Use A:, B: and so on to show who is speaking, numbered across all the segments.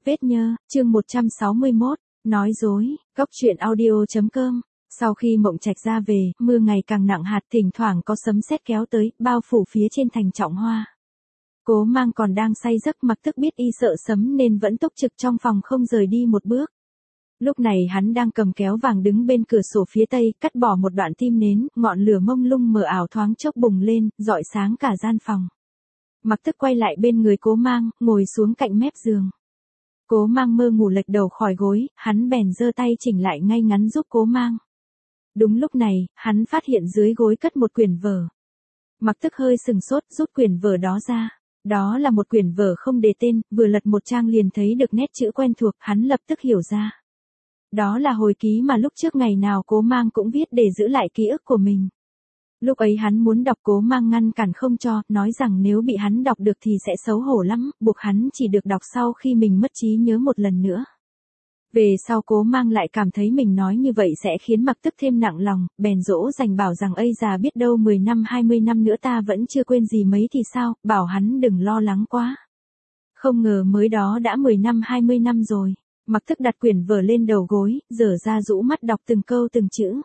A: Vết nhơ, chương 161, nói dối, góc truyện audio.com. Sau khi Mộng Trạch ra về, mưa ngày càng nặng hạt, thỉnh thoảng có sấm sét kéo tới, bao phủ phía trên thành Trọng Hoa. Cố Mang còn đang say giấc, Mặc Tức biết y sợ sấm nên vẫn túc trực trong phòng không rời đi một bước. Lúc này hắn đang cầm kéo vàng đứng bên cửa sổ phía tây, cắt bỏ một đoạn tim nến, ngọn lửa mông lung mờ ảo thoáng chốc bùng lên, rọi sáng cả gian phòng. Mặc Tức quay lại bên người Cố Mang, ngồi xuống cạnh mép giường. Cố Mang mơ ngủ lệch đầu khỏi gối, hắn bèn giơ tay chỉnh lại ngay ngắn giúp Cố Mang. Đúng lúc này, hắn phát hiện dưới gối cất một quyển vở. Mặc Tức hơi sừng sốt, rút quyển vở đó ra. Đó là một quyển vở không đề tên, vừa lật một trang liền thấy được nét chữ quen thuộc, hắn lập tức hiểu ra. Đó là hồi ký mà lúc trước ngày nào Cố Mang cũng viết để giữ lại ký ức của mình. Lúc ấy hắn muốn đọc, Cố Mang ngăn cản không cho, nói rằng nếu bị hắn đọc được thì sẽ xấu hổ lắm, buộc hắn chỉ được đọc sau khi mình mất trí nhớ một lần nữa. Về sau Cố Mang lại cảm thấy mình nói như vậy sẽ khiến Mặc Tức thêm nặng lòng, bèn dỗ dành bảo rằng ây già biết đâu 10 năm 20 năm nữa ta vẫn chưa quên gì mấy thì sao, bảo hắn đừng lo lắng quá. Không ngờ mới đó đã 10 năm 20 năm rồi. Mặc Tức đặt quyển vở lên đầu gối, dở ra rũ mắt đọc từng câu từng chữ.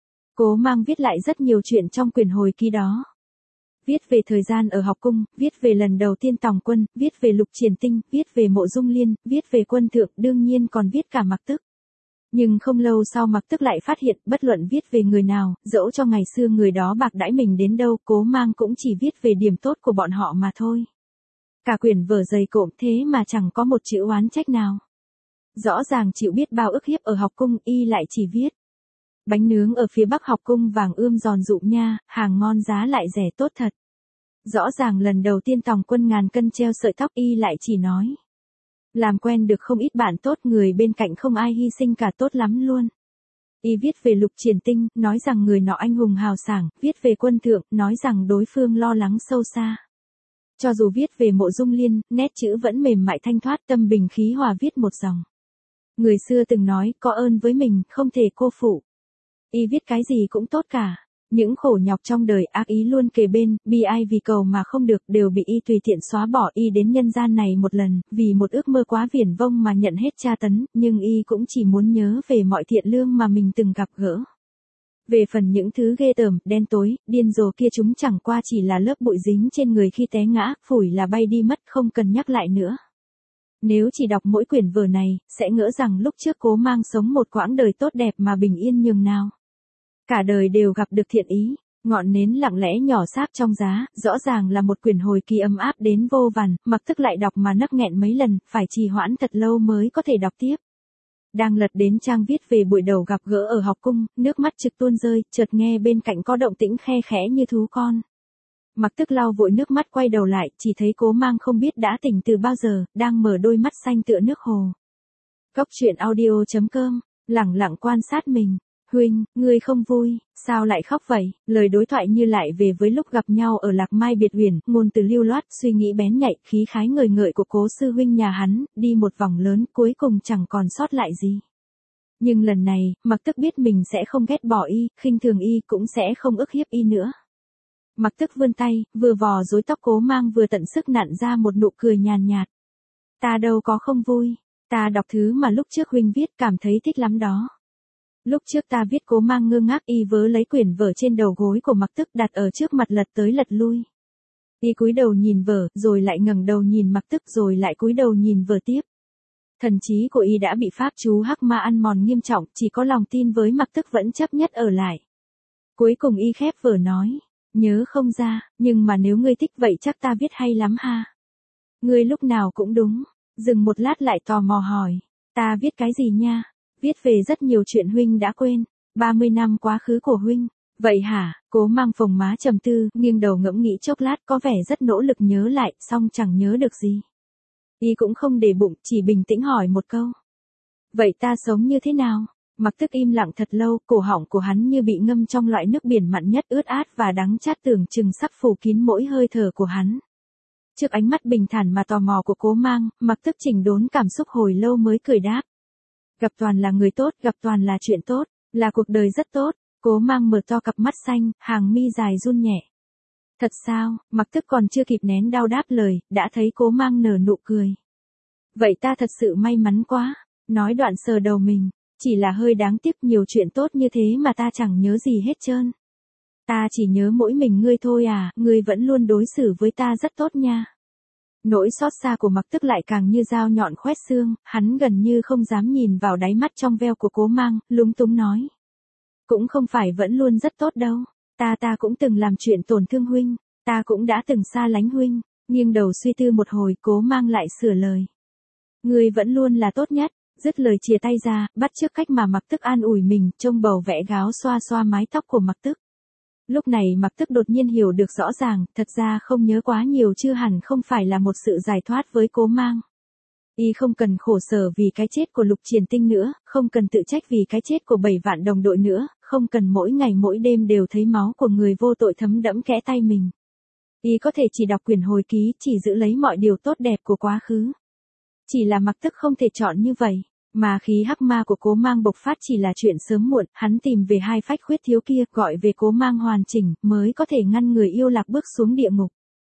A: Cố Mang viết lại rất nhiều chuyện trong quyển hồi ký đó. Viết về thời gian ở học cung, viết về lần đầu tiên tòng quân, viết về Lục Triển Tinh, viết về Mộ Dung Liên, viết về quân thượng, đương nhiên còn viết cả Mặc Tức. Nhưng không lâu sau Mặc Tức lại phát hiện, bất luận viết về người nào, dẫu cho ngày xưa người đó bạc đãi mình đến đâu, Cố Mang cũng chỉ viết về điểm tốt của bọn họ mà thôi. Cả quyển vở dày cộm thế mà chẳng có một chữ oán trách nào. Rõ ràng chịu biết bao ức hiếp ở học cung, y lại chỉ viết. Bánh nướng ở phía bắc học cung vàng ươm giòn rụm nha, hàng ngon giá lại rẻ tốt thật. Rõ ràng lần đầu tiên tòng quân ngàn cân treo sợi tóc, y lại chỉ nói. Làm quen được không ít bạn tốt, người bên cạnh không ai hy sinh cả, tốt lắm luôn. Y viết về Lục Triển Tinh, nói rằng người nọ anh hùng hào sảng, viết về quân thượng, nói rằng đối phương lo lắng sâu xa. Cho dù viết về Mộ Dung Liên, nét chữ vẫn mềm mại thanh thoát, tâm bình khí hòa, viết một dòng. Người xưa từng nói, có ơn với mình, không thể cô phụ. Y viết cái gì cũng tốt cả. Những khổ nhọc trong đời, ác ý luôn kề bên, bi ai vì cầu mà không được, đều bị y tùy tiện xóa bỏ. Y đến nhân gian này một lần, vì một ước mơ quá viển vông mà nhận hết tra tấn, nhưng y cũng chỉ muốn nhớ về mọi thiện lương mà mình từng gặp gỡ. Về phần những thứ ghê tởm, đen tối, điên rồ kia, chúng chẳng qua chỉ là lớp bụi dính trên người khi té ngã, phủi là bay đi mất, không cần nhắc lại nữa. Nếu chỉ đọc mỗi quyển vở này, sẽ ngỡ rằng lúc trước Cố Mang sống một quãng đời tốt đẹp mà bình yên nhường nào. Cả đời đều gặp được thiện ý, ngọn nến lặng lẽ nhỏ sáp trong giá, rõ ràng là một quyển hồi ký ấm áp đến vô vàn, Mặc Tức lại đọc mà nấc nghẹn mấy lần, phải trì hoãn thật lâu mới có thể đọc tiếp. Đang lật đến trang viết về buổi đầu gặp gỡ ở học cung, nước mắt trực tuôn rơi, chợt nghe bên cạnh có động tĩnh khe khẽ như thú con. Mặc Tức lau vội nước mắt quay đầu lại, chỉ thấy Cố Mang không biết đã tỉnh từ bao giờ, đang mở đôi mắt xanh tựa nước hồ. Góc truyện audio.com, lẳng lặng quan sát mình. Huynh, ngươi không vui, sao lại khóc vậy? Lời đối thoại như lại về với lúc gặp nhau ở Lạc Mai Biệt Uyển, ngôn từ lưu loát, suy nghĩ bén nhạy, khí khái ngời ngợi của Cố sư huynh nhà hắn, đi một vòng lớn, cuối cùng chẳng còn sót lại gì. Nhưng lần này, Mặc Tức biết mình sẽ không ghét bỏ y, khinh thường y, cũng sẽ không ức hiếp y nữa. Mặc Tức vươn tay, vừa vò rối tóc Cố Mang vừa tận sức nặn ra một nụ cười nhàn nhạt. Ta đâu có không vui, ta đọc thứ mà lúc trước huynh viết, cảm thấy thích lắm đó. Lúc trước ta viết. Cố Mang ngơ ngác, y vớ lấy quyển vở trên đầu gối của Mặc Tức đặt ở trước mặt lật tới lật lui. Y cúi đầu nhìn vở, rồi lại ngẩng đầu nhìn Mặc Tức, rồi lại cúi đầu nhìn vở tiếp. Thần trí của y đã bị pháp chú hắc ma ăn mòn nghiêm trọng, chỉ có lòng tin với Mặc Tức vẫn chấp nhất ở lại. Cuối cùng y khép vở nói, nhớ không ra, nhưng mà nếu ngươi thích vậy chắc ta viết hay lắm ha. Ngươi lúc nào cũng đúng. Dừng một lát lại tò mò hỏi, ta viết cái gì nha? Viết về rất nhiều chuyện huynh đã quên, 30 năm quá khứ của huynh. Vậy hả? Cố Mang phồng má trầm tư, nghiêng đầu ngẫm nghĩ chốc lát, có vẻ rất nỗ lực nhớ lại, song chẳng nhớ được gì. Y cũng không để bụng, chỉ bình tĩnh hỏi một câu. Vậy ta sống như thế nào? Mặc Tức im lặng thật lâu, cổ họng của hắn như bị ngâm trong loại nước biển mặn nhất, ướt át và đắng chát, tưởng chừng sắp phủ kín mỗi hơi thở của hắn. Trước ánh mắt bình thản mà tò mò của Cố Mang, Mặc Tức chỉnh đốn cảm xúc hồi lâu mới cười đáp. Gặp toàn là người tốt, gặp toàn là chuyện tốt, là cuộc đời rất tốt. Cố Mang mở to cặp mắt xanh, hàng mi dài run nhẹ. Thật sao? Mặc Tức còn chưa kịp nén đau đáp lời, đã thấy Cố Mang nở nụ cười. Vậy ta thật sự may mắn quá. Nói đoạn sờ đầu mình. Chỉ là hơi đáng tiếc, nhiều chuyện tốt như thế mà ta chẳng nhớ gì hết trơn. Ta chỉ nhớ mỗi mình ngươi thôi à, ngươi vẫn luôn đối xử với ta rất tốt nha. Nỗi xót xa của Mặc Tức lại càng như dao nhọn khoét xương, hắn gần như không dám nhìn vào đáy mắt trong veo của Cố Mang, lúng túng nói. Cũng không phải vẫn luôn rất tốt đâu, ta cũng từng làm chuyện tổn thương huynh, ta cũng đã từng xa lánh huynh, nghiêng đầu suy tư một hồi Cố Mang lại sửa lời. Ngươi vẫn luôn là tốt nhất, dứt lời chìa tay ra, bắt chước cách mà Mặc Tức an ủi mình, trông bầu vẽ gáo xoa xoa mái tóc của Mặc Tức. Lúc này Mặc Tức đột nhiên hiểu được rõ ràng, thật ra không nhớ quá nhiều chứ hẳn không phải là một sự giải thoát với Cố Mang. Y không cần khổ sở vì cái chết của Lục Triển Tinh nữa, không cần tự trách vì cái chết của 7 vạn đồng đội nữa, không cần mỗi ngày mỗi đêm đều thấy máu của người vô tội thấm đẫm kẽ tay mình. Y có thể chỉ đọc quyển hồi ký, chỉ giữ lấy mọi điều tốt đẹp của quá khứ. Chỉ là Mặc Tức không thể chọn như vậy. Mà khí hắc ma của Cố Mang bộc phát chỉ là chuyện sớm muộn, hắn tìm về hai phách khuyết thiếu kia, gọi về Cố Mang hoàn chỉnh, mới có thể ngăn người yêu lạc bước xuống địa ngục.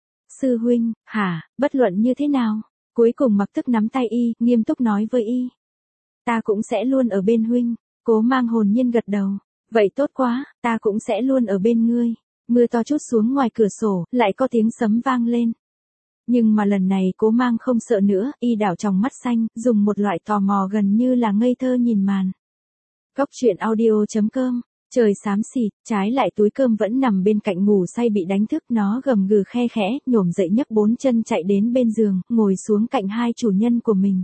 A: Sư huynh, hả, bất luận như thế nào? Cuối cùng Mặc Tức nắm tay y, nghiêm túc nói với y. Ta cũng sẽ luôn ở bên huynh. Cố Mang hồn nhiên gật đầu. Vậy tốt quá, ta cũng sẽ luôn ở bên ngươi. Mưa to trút xuống ngoài cửa sổ, lại có tiếng sấm vang lên. Nhưng mà lần này Cố Mang không sợ nữa, y đảo tròng mắt xanh, dùng một loại tò mò gần như là ngây thơ nhìn màn. Cốc truyện audio.com, trời xám xịt, trái lại túi cơm vẫn nằm bên cạnh ngủ say bị đánh thức, nó gầm gừ khe khẽ, nhổm dậy nhấc 4 chân chạy đến bên giường, ngồi xuống cạnh hai chủ nhân của mình.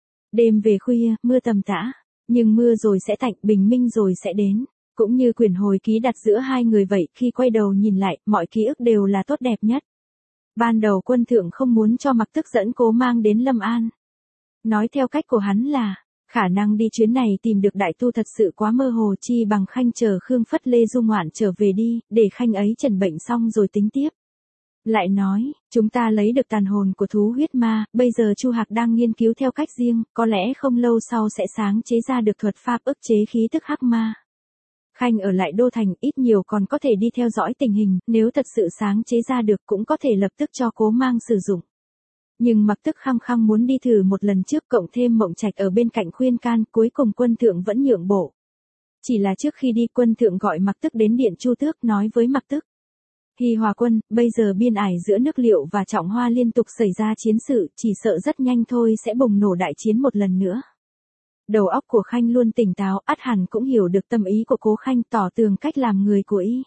A: Đêm về khuya, mưa tầm tã, nhưng mưa rồi sẽ tạnh, bình minh rồi sẽ đến. Cũng như quyển hồi ký đặt giữa hai người vậy, khi quay đầu nhìn lại, mọi ký ức đều là tốt đẹp nhất. Ban đầu Quân Thượng không muốn cho Mặc Tức dẫn Cố Mang đến Lâm An. Nói theo cách của hắn là, khả năng đi chuyến này tìm được đại tu thật sự quá mơ hồ, chi bằng Khanh chờ Khương Phất Lê du ngoạn trở về đi, để Khanh ấy trần bệnh xong rồi tính tiếp. Lại nói, chúng ta lấy được tàn hồn của thú huyết ma, bây giờ Chu Hạc đang nghiên cứu theo cách riêng, có lẽ không lâu sau sẽ sáng chế ra được thuật pháp ức chế khí tức hắc ma. Khanh ở lại Đô Thành ít nhiều còn có thể đi theo dõi tình hình, nếu thật sự sáng chế ra được cũng có thể lập tức cho Cố Mang sử dụng. Nhưng Mặc Tức khăng khăng muốn đi thử một lần trước, cộng thêm Mộng Trạch ở bên cạnh khuyên can, cuối cùng Quân Thượng vẫn nhượng bộ. Chỉ là trước khi đi, Quân Thượng gọi Mặc Tức đến điện Chu Tước, nói với Mặc Tức. Hi Hòa Quân, bây giờ biên ải giữa Nước Liệu và Trọng Hoa liên tục xảy ra chiến sự, chỉ sợ rất nhanh thôi sẽ bùng nổ đại chiến một lần nữa. Đầu óc của Khanh luôn tỉnh táo, ắt hẳn cũng hiểu được tâm ý của Cố Khanh, tỏ tường cách làm người của y.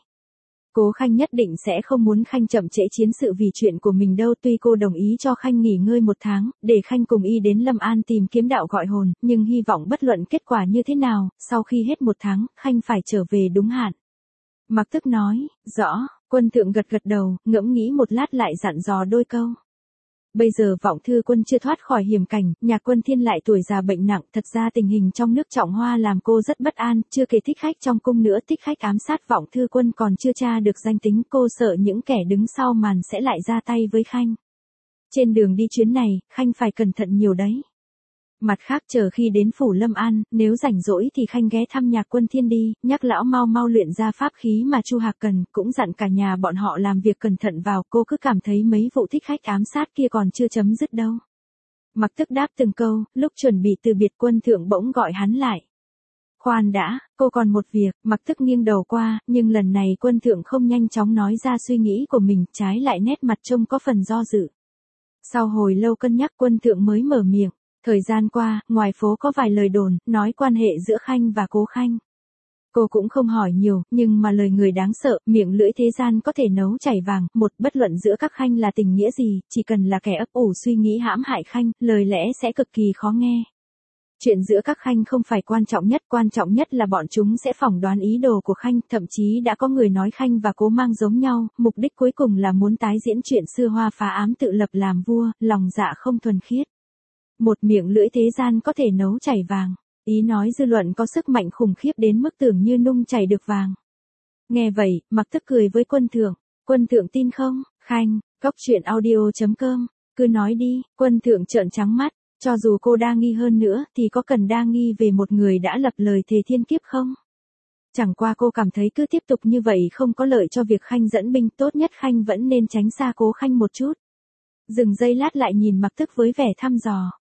A: Cố Khanh nhất định sẽ không muốn Khanh chậm trễ chiến sự vì chuyện của mình đâu, tuy cô đồng ý cho Khanh nghỉ ngơi 1 tháng, để Khanh cùng y đến Lâm An tìm kiếm đạo gọi hồn, nhưng hy vọng bất luận kết quả như thế nào, sau khi hết 1 tháng, Khanh phải trở về đúng hạn. Mặc Tức nói, rõ, Quân Thượng gật gật đầu, ngẫm nghĩ một lát lại dặn dò đôi câu. Bây giờ Vọng Thư Quân chưa thoát khỏi hiểm cảnh, nhà Quân Thiên lại tuổi già bệnh nặng, thật ra tình hình trong nước Trọng Hoa làm cô rất bất an, chưa kể thích khách trong cung nữa, thích khách ám sát Vọng Thư Quân còn chưa tra được danh tính, cô sợ những kẻ đứng sau màn sẽ lại ra tay với Khanh. Trên đường đi chuyến này, Khanh phải cẩn thận nhiều đấy. Mặt khác chờ khi đến phủ Lâm An, nếu rảnh rỗi thì Khanh ghé thăm nhà Quân Thiên đi, nhắc lão mau luyện ra pháp khí mà Chu Hạc cần, cũng dặn cả nhà bọn họ làm việc cẩn thận vào, cô cứ cảm thấy mấy vụ thích khách ám sát kia còn chưa chấm dứt đâu. Mặc Tức đáp từng câu, lúc chuẩn bị từ biệt, Quân Thượng bỗng gọi hắn lại. Khoan đã, cô còn một việc. Mặc Tức nghiêng đầu qua, nhưng lần này Quân Thượng không nhanh chóng nói ra suy nghĩ của mình, trái lại nét mặt trông có phần do dự. Sau hồi lâu cân nhắc, Quân Thượng mới mở miệng. Thời gian qua, ngoài phố có vài lời đồn, nói quan hệ giữa Khanh và Cố Khanh. Cô cũng không hỏi nhiều, nhưng mà lời người đáng sợ, miệng lưỡi thế gian có thể nấu chảy vàng, một bất luận giữa các Khanh là tình nghĩa gì, chỉ cần là kẻ ấp ủ suy nghĩ hãm hại Khanh, lời lẽ sẽ cực kỳ khó nghe. Chuyện giữa các Khanh không phải quan trọng nhất là bọn chúng sẽ phỏng đoán ý đồ của Khanh, thậm chí đã có người nói Khanh và Cố Mang giống nhau, mục đích cuối cùng là muốn tái diễn chuyện xưa Hoa phá ám tự lập làm vua, lòng dạ không thuần khiết. Một miệng lưỡi thế gian có thể nấu chảy vàng. Ý nói dư luận có sức mạnh khủng khiếp đến mức tưởng như nung chảy được vàng. Nghe vậy, Mặc Tức cười với Quân Thượng. Quân Thượng tin không? Khanh, Cốc truyện audio.com, cứ nói đi. Quân Thượng trợn trắng mắt. Cho dù cô đa nghi hơn nữa, thì có cần đa nghi về một người đã lập lời thề thiên kiếp không? Chẳng qua cô cảm thấy cứ tiếp tục như vậy không có lợi cho việc Khanh dẫn binh, tốt nhất Khanh vẫn nên tránh xa Cố Khanh một chút. Dừng giây lát lại nhìn Mặc Tức với vẻ thăm dò.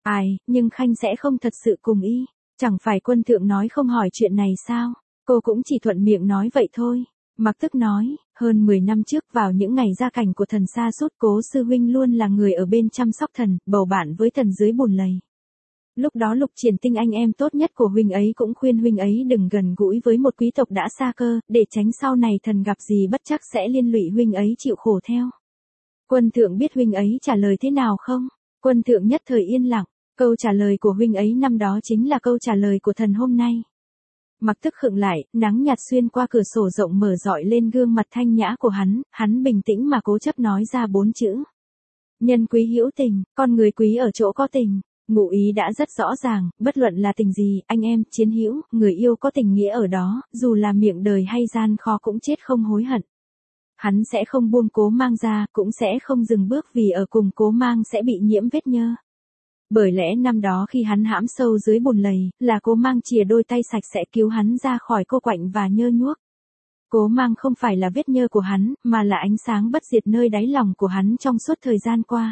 A: Ai, nhưng Khanh sẽ không thật sự cùng y. Chẳng phải quân thượng nói không hỏi chuyện này sao? Cô cũng chỉ thuận miệng nói vậy thôi. Mặc Tức nói, hơn 10 năm trước vào những ngày gia cảnh của thần sa sút, Cố sư huynh luôn là người ở bên chăm sóc thần, bầu bạn với thần dưới bùn lầy. Lúc đó Lục Triển Tinh anh em tốt nhất của huynh ấy cũng khuyên huynh ấy đừng gần gũi với một quý tộc đã xa cơ, để tránh sau này thần gặp gì bất chắc sẽ liên lụy huynh ấy chịu khổ theo. Quân thượng biết huynh ấy trả lời thế nào không? Quân thượng nhất thời yên lặng, câu trả lời của huynh ấy năm đó chính là câu trả lời của thần hôm nay. Mặc Tức khựng lại, nắng nhạt xuyên qua cửa sổ rộng mở rọi lên gương mặt thanh nhã của hắn bình tĩnh mà cố chấp nói ra 4 chữ. Nhân quý hữu tình, con người quý ở chỗ có tình. Ngụ ý đã rất rõ ràng, bất luận là tình gì, anh em, chiến hữu, người yêu có tình nghĩa ở đó, dù là miệng đời hay gian khó cũng chết không hối hận. Hắn sẽ không buông Cố Mang ra, cũng sẽ không dừng bước vì ở cùng Cố Mang sẽ bị nhiễm vết nhơ. Bởi lẽ năm đó khi hắn hãm sâu dưới bùn lầy, là Cố Mang chìa đôi tay sạch sẽ cứu hắn ra khỏi cô quạnh và nhơ nhuốc. Cố Mang không phải là vết nhơ của hắn, mà là ánh sáng bất diệt nơi đáy lòng của hắn trong suốt thời gian qua.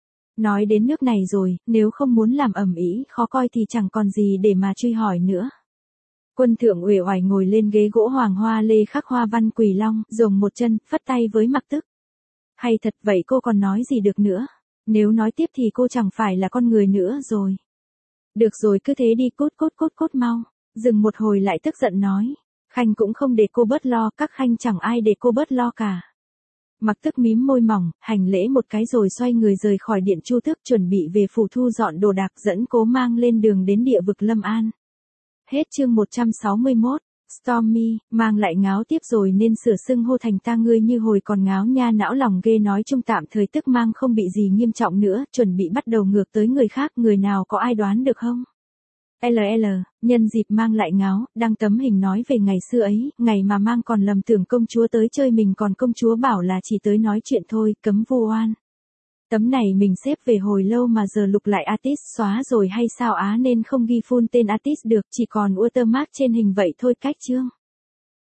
A: Nói đến nước này rồi, nếu không muốn làm ầm ĩ khó coi thì chẳng còn gì để mà truy hỏi nữa. Quân thượng uể oải ngồi lên ghế gỗ hoàng hoa lê khắc hoa văn quỷ long, dồn một chân, phất tay với Mặc Tức. Hay thật vậy, cô còn nói gì được nữa? Nếu nói tiếp thì cô chẳng phải là con người nữa rồi. Được rồi, cứ thế đi, cút mau. Dừng một hồi lại tức giận nói. Khanh cũng không để cô bớt lo, các khanh chẳng ai để cô bớt lo cả. Mặc Tức mím môi mỏng, hành lễ một cái rồi xoay người rời khỏi điện Chu Tước, chuẩn bị về phủ thu dọn đồ đạc, dẫn Cố Mang lên đường đến địa vực Lâm An. Hết chương 161. Stormy, Mang lại ngáo tiếp rồi nên sửa xưng hô thành ta ngươi như hồi còn ngáo nha, não lòng ghê. Nói chung tạm thời tức Mang không bị gì nghiêm trọng nữa, chuẩn bị bắt đầu ngược tới người khác, người nào có ai đoán được không? Nhân dịp Mang lại ngáo, đăng tấm hình nói về ngày xưa ấy, ngày mà Mang còn lầm tưởng công chúa tới chơi mình, còn công chúa bảo là chỉ tới nói chuyện thôi, cấm vu oan. Tấm này mình xếp về hồi lâu mà giờ lục lại artist xóa rồi hay sao á, nên không ghi full tên artist được, chỉ còn watermark trên hình vậy thôi. Cách chương